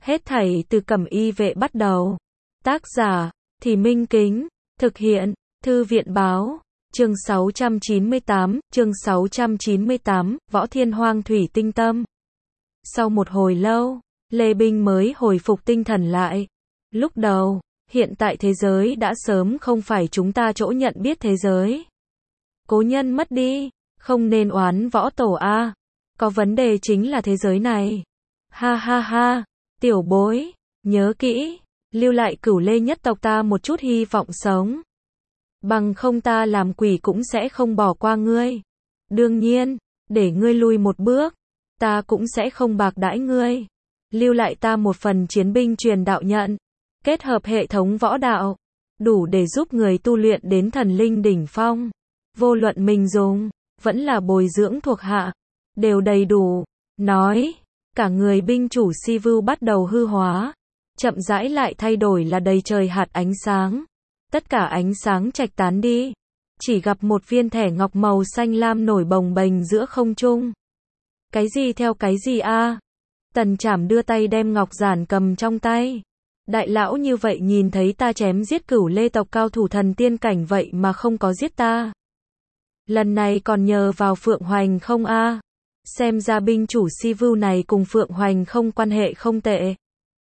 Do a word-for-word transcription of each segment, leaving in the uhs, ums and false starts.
Hết thảy từ Cẩm Y Vệ bắt đầu. Tác giả, Thì Minh Kính. Thực hiện, Thư viện Báo. Chương sáu trăm chín mươi tám, chương sáu trăm chín mươi tám, Võ Thiên Hoang Thủy Tinh Tâm. Sau một hồi lâu, Lê Binh mới hồi phục tinh thần lại. Lúc đầu, hiện tại thế giới đã sớm không phải chúng ta chỗ nhận biết thế giới. Cố nhân mất đi, không nên oán Võ Tổ a. Có vấn đề chính là thế giới này. Ha ha ha, tiểu bối, nhớ kỹ, lưu lại Cửu Lê nhất tộc ta một chút hy vọng sống. Bằng không ta làm quỷ cũng sẽ không bỏ qua ngươi. Đương nhiên, để ngươi lui một bước, ta cũng sẽ không bạc đãi ngươi. Lưu lại ta một phần chiến binh truyền đạo nhận, kết hợp hệ thống võ đạo, đủ để giúp người tu luyện đến thần linh đỉnh phong. Vô luận mình dùng, vẫn là bồi dưỡng thuộc hạ, đều đầy đủ. Nói, cả người binh chủ Si Vưu bắt đầu hư hóa, chậm rãi lại thay đổi là đầy trời hạt ánh sáng. Tất cả ánh sáng trạch tán đi, chỉ gặp một viên thẻ ngọc màu xanh lam nổi bồng bềnh giữa không trung. Cái gì theo cái gì a? Tần Trảm đưa tay đem ngọc giản cầm trong tay. Đại lão như vậy nhìn thấy ta chém giết Cửu Lê tộc cao thủ thần tiên cảnh vậy mà không có giết ta. Lần này còn nhờ vào Phượng Hoành không a? Xem ra binh chủ Si Vưu này cùng Phượng Hoành không quan hệ không tệ.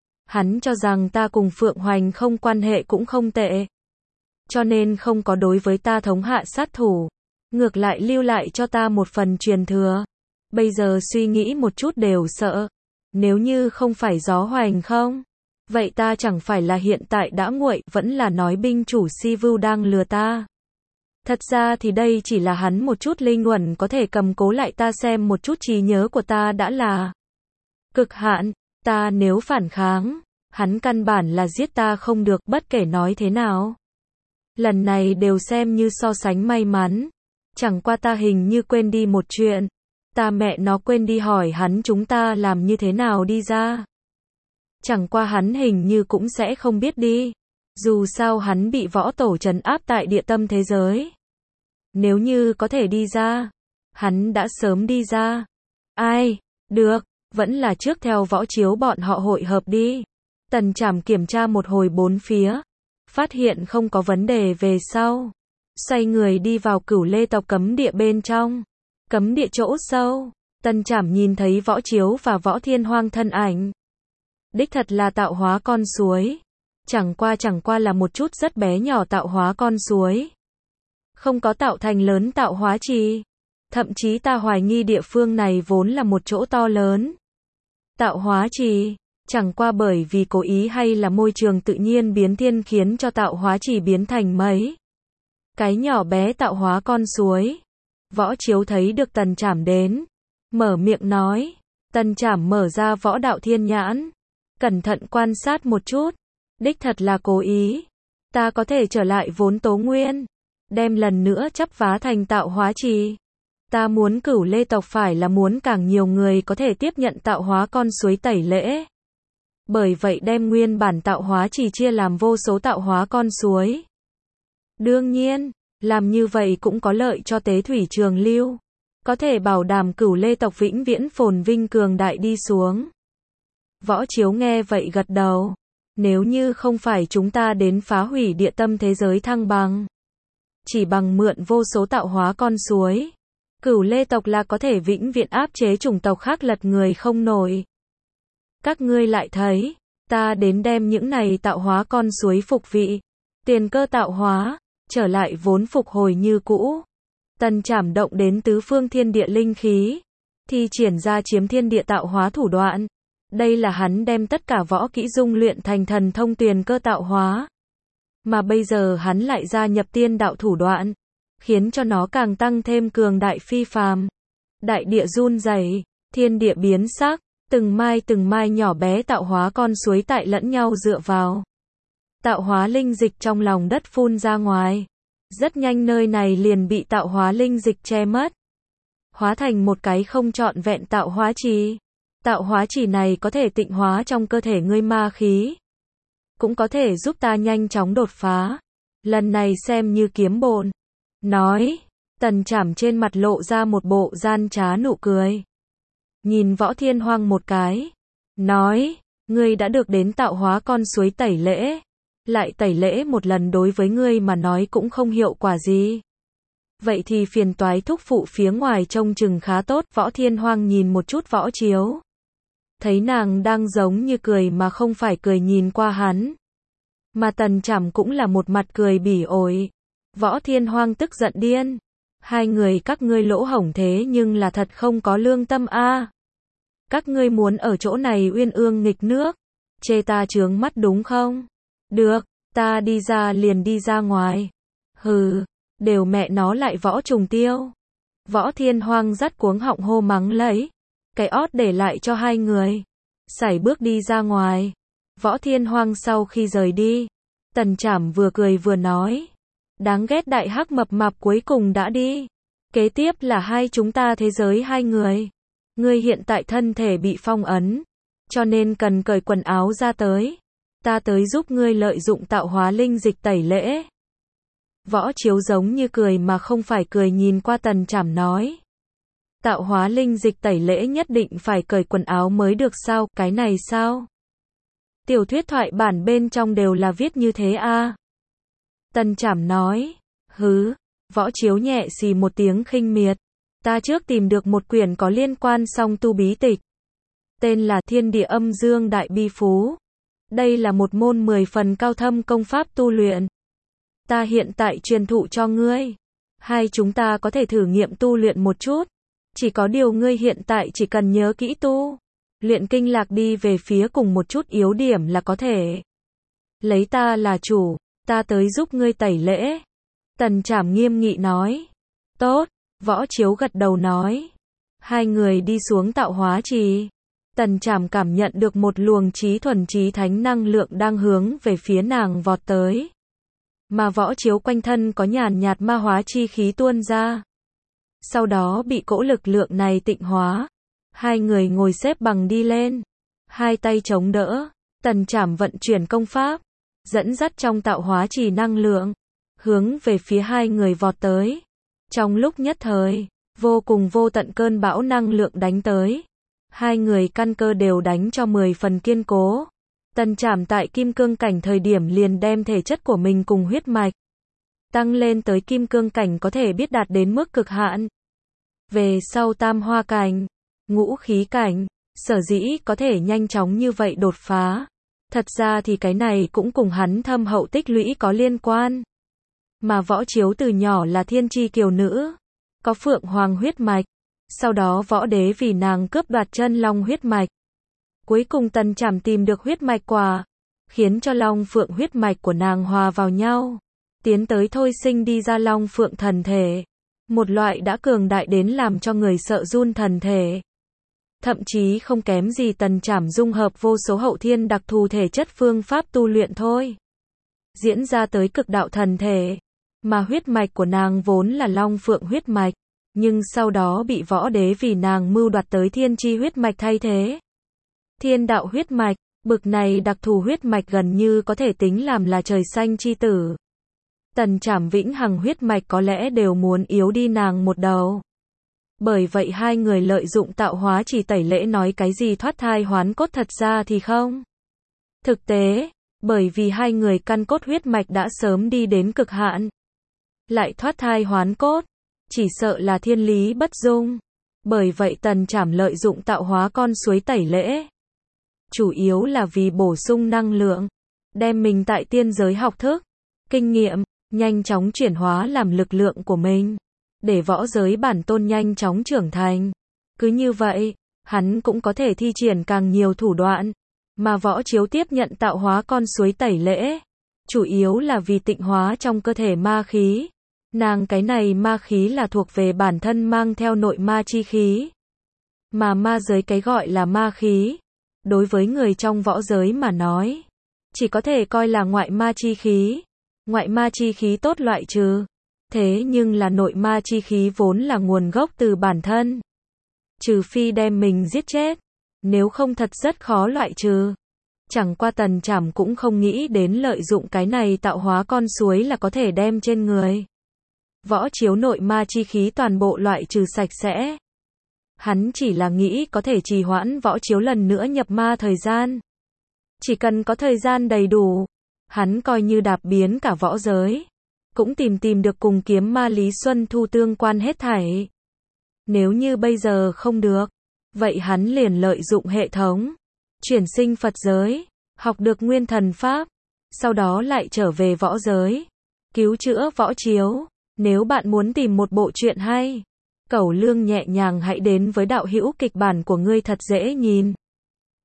Hắn cho rằng ta cùng Phượng Hoành không quan hệ cũng không tệ, cho nên không có đối với ta thống hạ sát thủ, ngược lại lưu lại cho ta một phần truyền thừa. Bây giờ suy nghĩ một chút đều sợ, nếu như không phải Gió Hoành không, vậy ta chẳng phải là hiện tại đã nguội, vẫn là nói binh chủ Si Vưu đang lừa ta. Thật ra thì đây chỉ là hắn một chút linh uẩn có thể cầm cố lại ta, xem một chút trí nhớ của ta đã là cực hạn. Ta nếu phản kháng, hắn căn bản là giết ta không được, bất kể nói thế nào. Lần này đều xem như so sánh may mắn. Chẳng qua ta hình như quên đi một chuyện. Ta mẹ nó quên đi hỏi hắn chúng ta làm như thế nào đi ra. Chẳng qua hắn hình như cũng sẽ không biết đi. Dù sao hắn bị Võ Tổ trấn áp tại địa tâm thế giới. Nếu như có thể đi ra, hắn đã sớm đi ra. Ai, được, vẫn là trước theo Võ Chiếu bọn họ hội hợp đi. Tần Trảm kiểm tra một hồi bốn phía, phát hiện không có vấn đề về sau, xoay người đi vào Cửu Lê tộc cấm địa bên trong. Cấm địa chỗ sâu, Tần Trảm nhìn thấy Võ Chiếu và Võ Thiên Hoang thân ảnh. Đích thật là tạo hóa con suối. Chẳng qua chẳng qua là một chút rất bé nhỏ tạo hóa con suối. Không có tạo thành lớn tạo hóa trì. Thậm chí ta hoài nghi địa phương này vốn là một chỗ to lớn tạo hóa trì. Chẳng qua bởi vì cố ý hay là môi trường tự nhiên biến thiên khiến cho tạo hóa trì biến thành mấy cái nhỏ bé tạo hóa con suối. Võ Chiếu thấy được Tần Trảm đến, mở miệng nói. Tần Trảm mở ra võ đạo thiên nhãn, cẩn thận quan sát một chút. Đích thật là cố ý. Ta có thể trở lại vốn tố nguyên, đem lần nữa chắp vá thành tạo hóa trì. Ta muốn Cửu Lê tộc phải là muốn càng nhiều người có thể tiếp nhận tạo hóa con suối tẩy lễ. Bởi vậy đem nguyên bản tạo hóa trì chia làm vô số tạo hóa con suối. Đương nhiên, làm như vậy cũng có lợi cho tế thủy trường lưu, có thể bảo đảm Cửu Lê tộc vĩnh viễn phồn vinh cường đại đi xuống. Võ Chiếu nghe vậy gật đầu. Nếu như không phải chúng ta đến phá hủy địa tâm thế giới thăng bằng, chỉ bằng mượn vô số tạo hóa con suối, Cửu Lê tộc là có thể vĩnh viễn áp chế chủng tộc khác lật người không nổi. Các ngươi lại thấy, ta đến đem những này tạo hóa con suối phục vị, tiền cơ tạo hóa, trở lại vốn phục hồi như cũ. Tần Trảm động đến tứ phương thiên địa linh khí, thi triển ra chiếm thiên địa tạo hóa thủ đoạn. Đây là hắn đem tất cả võ kỹ dung luyện thành thần thông tiền cơ tạo hóa. Mà bây giờ hắn lại gia nhập tiên đạo thủ đoạn, khiến cho nó càng tăng thêm cường đại phi phàm. Đại địa run rẩy, thiên địa biến sắc, từng mai từng mai nhỏ bé tạo hóa con suối tại lẫn nhau dựa vào. Tạo hóa linh dịch trong lòng đất phun ra ngoài. Rất nhanh nơi này liền bị tạo hóa linh dịch che mất, hóa thành một cái không trọn vẹn tạo hóa trì. Tạo hóa trì này có thể tịnh hóa trong cơ thể ngươi ma khí, cũng có thể giúp ta nhanh chóng đột phá. Lần này xem như kiếm bộn. Nói, Tần Trảm trên mặt lộ ra một bộ gian trá nụ cười. Nhìn Võ Thiên Hoang một cái, nói, Ngươi đã được đến tạo hóa con suối tẩy lễ. Lại tẩy lễ một lần đối với ngươi mà nói cũng không hiệu quả gì. Vậy thì phiền toái thúc phụ phía ngoài trông chừng khá tốt. Võ Thiên Hoang nhìn một chút Võ Chiếu. Thấy nàng đang giống như cười mà không phải cười nhìn qua hắn. Mà Tần Trảm cũng là một mặt cười bỉ ổi. Võ Thiên Hoang tức giận điên. Hai người các ngươi lỗ hổng thế nhưng là thật không có lương tâm a. Các ngươi muốn ở chỗ này uyên ương nghịch nước. Chê ta chướng mắt đúng không? Được, ta đi ra liền đi ra ngoài. Hừ, đều mẹ nó lại Võ Trùng Tiêu. Võ Thiên Hoang dắt cuống họng hô mắng lấy. Cái ót để lại cho hai người. Sải bước đi ra ngoài. Võ Thiên Hoang sau khi rời đi. Tần Trảm vừa cười vừa nói. Đáng ghét đại hắc mập mạp cuối cùng đã đi. Kế tiếp là hai chúng ta thế giới hai người. Ngươi hiện tại thân thể bị phong ấn. Cho nên cần cởi quần áo ra tới. Ta tới giúp ngươi lợi dụng tạo hóa linh dịch tẩy lễ. Võ Chiếu giống như cười mà không phải cười nhìn qua Tần Trảm nói. Tạo hóa linh dịch tẩy lễ nhất định phải cởi quần áo mới được sao, cái này sao? Tiểu thuyết thoại bản bên trong đều là viết như thế a. À? Tần Trảm nói. Hứ, Võ Chiếu nhẹ xì một tiếng khinh miệt. Ta trước tìm được một quyển có liên quan song tu bí tịch. Tên là Thiên Địa Âm Dương Đại Bi Phú. Đây là một môn mười phần cao thâm công pháp tu luyện. Ta hiện tại truyền thụ cho ngươi. Hai chúng ta có thể thử nghiệm tu luyện một chút. Chỉ có điều ngươi hiện tại chỉ cần nhớ kỹ tu. Luyện kinh lạc đi về phía cùng một chút yếu điểm là có thể. Lấy ta là chủ, ta tới giúp ngươi tẩy lễ. Tần Trảm nghiêm nghị nói. Tốt, Võ Chiếu gật đầu nói. Hai người đi xuống tạo hóa trì. Tần Trảm cảm nhận được một luồng trí thuần trí thánh năng lượng đang hướng về phía nàng vọt tới. Mà Võ Chiếu quanh thân có nhàn nhạt ma hóa chi khí tuôn ra. Sau đó bị cỗ lực lượng này tịnh hóa. Hai người ngồi xếp bằng đi lên. Hai tay chống đỡ. Tần Trảm vận chuyển công pháp. Dẫn dắt trong tạo hóa trì năng lượng. Hướng về phía hai người vọt tới. Trong lúc nhất thời, vô cùng vô tận cơn bão năng lượng đánh tới. Hai người căn cơ đều đánh cho mười phần kiên cố. Tần Trảm tại kim cương cảnh thời điểm liền đem thể chất của mình cùng huyết mạch tăng lên tới kim cương cảnh có thể biết đạt đến mức cực hạn. Về sau tam hoa cảnh, ngũ khí cảnh, sở dĩ có thể nhanh chóng như vậy đột phá. Thật ra thì cái này cũng cùng hắn thâm hậu tích lũy có liên quan. Mà Võ Chiếu từ nhỏ là thiên chi kiều nữ, có phượng hoàng huyết mạch. Sau đó võ đế vì nàng cướp đoạt chân long huyết mạch. Cuối cùng Tần Trảm tìm được huyết mạch quả, khiến cho long phượng huyết mạch của nàng hòa vào nhau, tiến tới thôi sinh đi ra long phượng thần thể. Một loại đã cường đại đến làm cho người sợ run thần thể. Thậm chí không kém gì Tần Trảm dung hợp vô số hậu thiên đặc thù thể chất phương pháp tu luyện thôi. Diễn ra tới cực đạo thần thể. Mà huyết mạch của nàng vốn là long phượng huyết mạch. Nhưng sau đó bị võ đế vì nàng mưu đoạt tới thiên chi huyết mạch thay thế. Thiên đạo huyết mạch, bực này đặc thù huyết mạch gần như có thể tính làm là trời xanh chi tử. Tần Trảm vĩnh hằng huyết mạch có lẽ đều muốn yếu đi nàng một đầu. Bởi vậy hai người lợi dụng tạo hóa chỉ tẩy lễ nói cái gì thoát thai hoán cốt thật ra thì không. Thực tế, bởi vì hai người căn cốt huyết mạch đã sớm đi đến cực hạn. Lại thoát thai hoán cốt. Chỉ sợ là thiên lý bất dung. Bởi vậy Tần Trảm lợi dụng tạo hóa con suối tẩy lễ. Chủ yếu là vì bổ sung năng lượng. Đem mình tại tiên giới học thức, kinh nghiệm, nhanh chóng chuyển hóa làm lực lượng của mình. Để võ giới bản tôn nhanh chóng trưởng thành. Cứ như vậy, hắn cũng có thể thi triển càng nhiều thủ đoạn. Mà Võ Chiếu tiếp nhận tạo hóa con suối tẩy lễ. Chủ yếu là vì tịnh hóa trong cơ thể ma khí. Nàng cái này ma khí là thuộc về bản thân mang theo nội ma chi khí. Mà ma giới cái gọi là ma khí. Đối với người trong võ giới mà nói. Chỉ có thể coi là ngoại ma chi khí. Ngoại ma chi khí tốt loại trừ. Thế nhưng là nội ma chi khí vốn là nguồn gốc từ bản thân. Trừ phi đem mình giết chết. Nếu không thật rất khó loại trừ. Chẳng qua Tần Trảm cũng không nghĩ đến lợi dụng cái này tạo hóa con suối là có thể đem trên người. Võ Chiếu nội ma chi khí toàn bộ loại trừ sạch sẽ. Hắn chỉ là nghĩ có thể trì hoãn Võ Chiếu lần nữa nhập ma thời gian. Chỉ cần có thời gian đầy đủ, hắn coi như đạp biến cả võ giới, cũng tìm tìm được cùng kiếm ma Lý Xuân Thu tương quan hết thảy. Nếu như bây giờ không được, vậy hắn liền lợi dụng hệ thống, chuyển sinh Phật giới, học được nguyên thần pháp, sau đó lại trở về võ giới, cứu chữa võ chiếu. Nếu bạn muốn tìm một bộ truyện hay, cẩu lương nhẹ nhàng hãy đến với đạo hữu kịch bản của ngươi thật dễ nhìn.